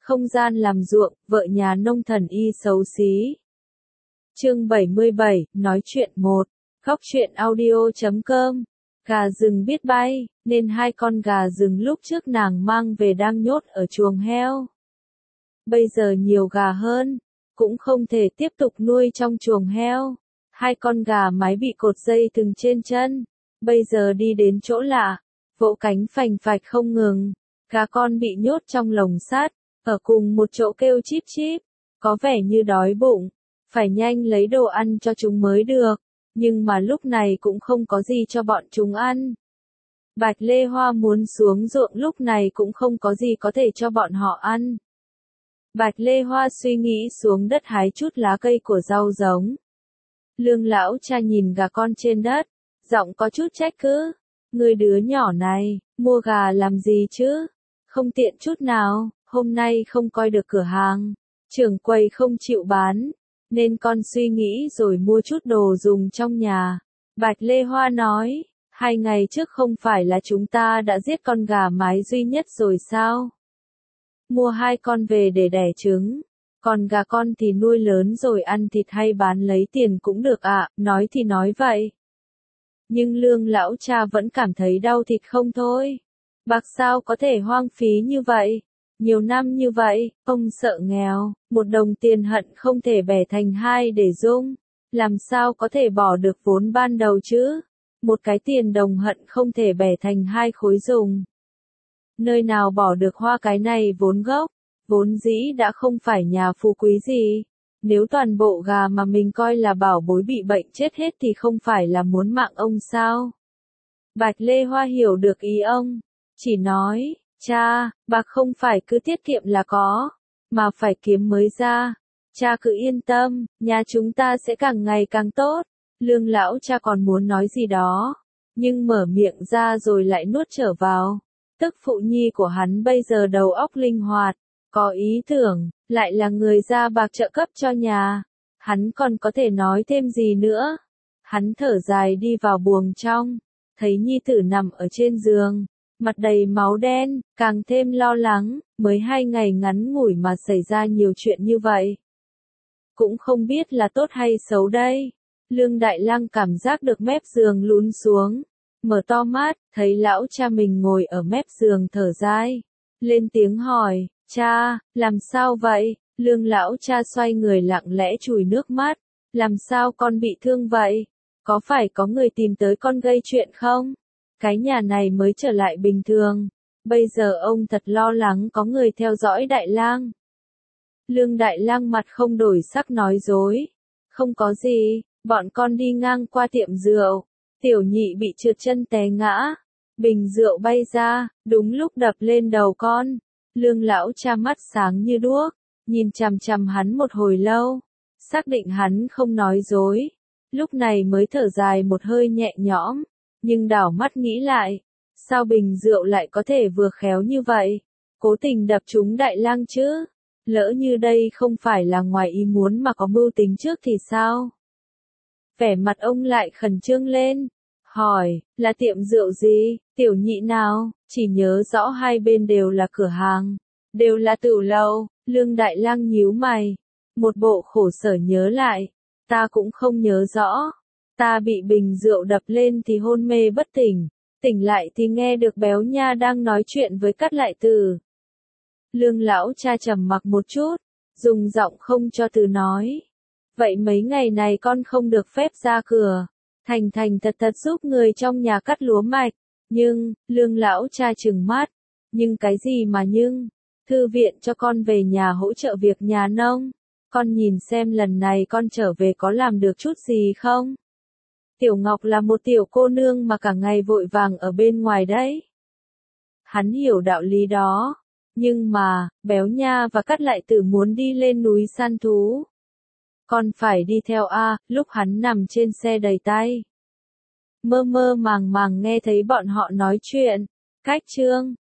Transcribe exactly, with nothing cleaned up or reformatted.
Không gian làm ruộng, vợ nhà nông thần y xấu xí. Chương bảy mươi bảy, nói chuyện một. Góc truyện audio chấm com. Gà rừng biết bay, nên hai con gà rừng lúc trước nàng mang về đang nhốt ở chuồng heo. Bây giờ nhiều gà hơn, cũng không thể tiếp tục nuôi trong chuồng heo. Hai con gà mái bị cột dây thừng trên chân, bây giờ đi đến chỗ lạ, vỗ cánh phành phạch không ngừng. Gà con bị nhốt trong lồng sắt, ở cùng một chỗ kêu chíp chíp, có vẻ như đói bụng, phải nhanh lấy đồ ăn cho chúng mới được, nhưng mà lúc này cũng không có gì cho bọn chúng ăn. Bạch Lê Hoa muốn xuống ruộng lúc này cũng không có gì có thể cho bọn họ ăn. Bạch Lê Hoa suy nghĩ xuống đất hái chút lá cây của rau giống. Lương lão cha nhìn gà con trên đất, giọng có chút trách cứ. Người đứa nhỏ này, mua gà làm gì chứ? Không tiện chút nào, hôm nay không coi được cửa hàng. Trưởng quầy không chịu bán, nên con suy nghĩ rồi mua chút đồ dùng trong nhà. Bạch Lê Hoa nói, hai ngày trước không phải là chúng ta đã giết con gà mái duy nhất rồi sao? Mua hai con về để đẻ trứng. Còn gà con thì nuôi lớn rồi ăn thịt hay bán lấy tiền cũng được ạ, à, nói thì nói vậy. Nhưng lương lão cha vẫn cảm thấy đau thịt không thôi. Bạc sao có thể hoang phí như vậy? Nhiều năm như vậy, ông sợ nghèo, một đồng tiền hận không thể bẻ thành hai để dung. Làm sao có thể bỏ được vốn ban đầu chứ? Một cái tiền đồng hận không thể bẻ thành hai khối dùng. Nơi nào bỏ được hoa cái này vốn gốc, vốn dĩ đã không phải nhà phú quý gì. Nếu toàn bộ gà mà mình coi là bảo bối bị bệnh chết hết thì không phải là muốn mạng ông sao? Bạch Lê Hoa hiểu được ý ông, chỉ nói, cha, bạc không phải cứ tiết kiệm là có, mà phải kiếm mới ra. Cha cứ yên tâm, nhà chúng ta sẽ càng ngày càng tốt. Lương lão cha còn muốn nói gì đó, nhưng mở miệng ra rồi lại nuốt trở vào. Tức phụ nhi của hắn bây giờ đầu óc linh hoạt, có ý tưởng, lại là người ra bạc trợ cấp cho nhà. Hắn còn có thể nói thêm gì nữa? Hắn thở dài đi vào buồng trong, thấy nhi tử nằm ở trên giường, mặt đầy máu đen, càng thêm lo lắng, mới hai ngày ngắn ngủi mà xảy ra nhiều chuyện như vậy. Cũng không biết là tốt hay xấu đây. Lương Đại Lang cảm giác được mép giường lún xuống, mở to mắt, thấy lão cha mình ngồi ở mép giường thở dài, lên tiếng hỏi, cha, làm sao vậy? Lương lão cha xoay người lặng lẽ chùi nước mắt, làm sao con bị thương vậy? Có phải có người tìm tới con gây chuyện không? Cái nhà này mới trở lại bình thường, bây giờ ông thật lo lắng có người theo dõi Đại Lang. Lương Đại Lang mặt không đổi sắc nói dối, không có gì, bọn con đi ngang qua tiệm rượu, tiểu nhị bị trượt chân té ngã, bình rượu bay ra, đúng lúc đập lên đầu con. Lương lão cha mắt sáng như đuốc, nhìn chằm chằm hắn một hồi lâu, xác định hắn không nói dối, lúc này mới thở dài một hơi nhẹ nhõm, nhưng đảo mắt nghĩ lại, sao bình rượu lại có thể vừa khéo như vậy, cố tình đập trúng Đại Lang chứ, lỡ như đây không phải là ngoài ý muốn mà có mưu tính trước thì sao? Vẻ mặt ông lại khẩn trương lên, hỏi, là tiệm rượu gì, tiểu nhị nào? Chỉ nhớ rõ hai bên đều là cửa hàng, đều là tửu lầu. Lương Đại Lang nhíu mày, một bộ khổ sở nhớ lại, ta cũng không nhớ rõ, ta bị bình rượu đập lên thì hôn mê bất tỉnh, tỉnh lại thì nghe được béo nha đang nói chuyện với Cát Lại Tử. Lương lão cha trầm mặc một chút, dùng giọng không cho từ nói, vậy mấy ngày này con không được phép ra cửa, thành thành thật thật giúp người trong nhà cắt lúa mạch. Nhưng, lương lão cha trừng mắt, nhưng cái gì mà nhưng, thư viện cho con về nhà hỗ trợ việc nhà nông, con nhìn xem lần này con trở về có làm được chút gì không? Tiểu Ngọc là một tiểu cô nương mà cả ngày vội vàng ở bên ngoài đấy. Hắn hiểu đạo lý đó, nhưng mà, béo nha và Cát Lại Tử muốn đi lên núi săn thú. Con phải đi theo a. Lúc hắn nằm trên xe đầy tay, mơ mơ màng màng nghe thấy bọn họ nói chuyện. Cách chương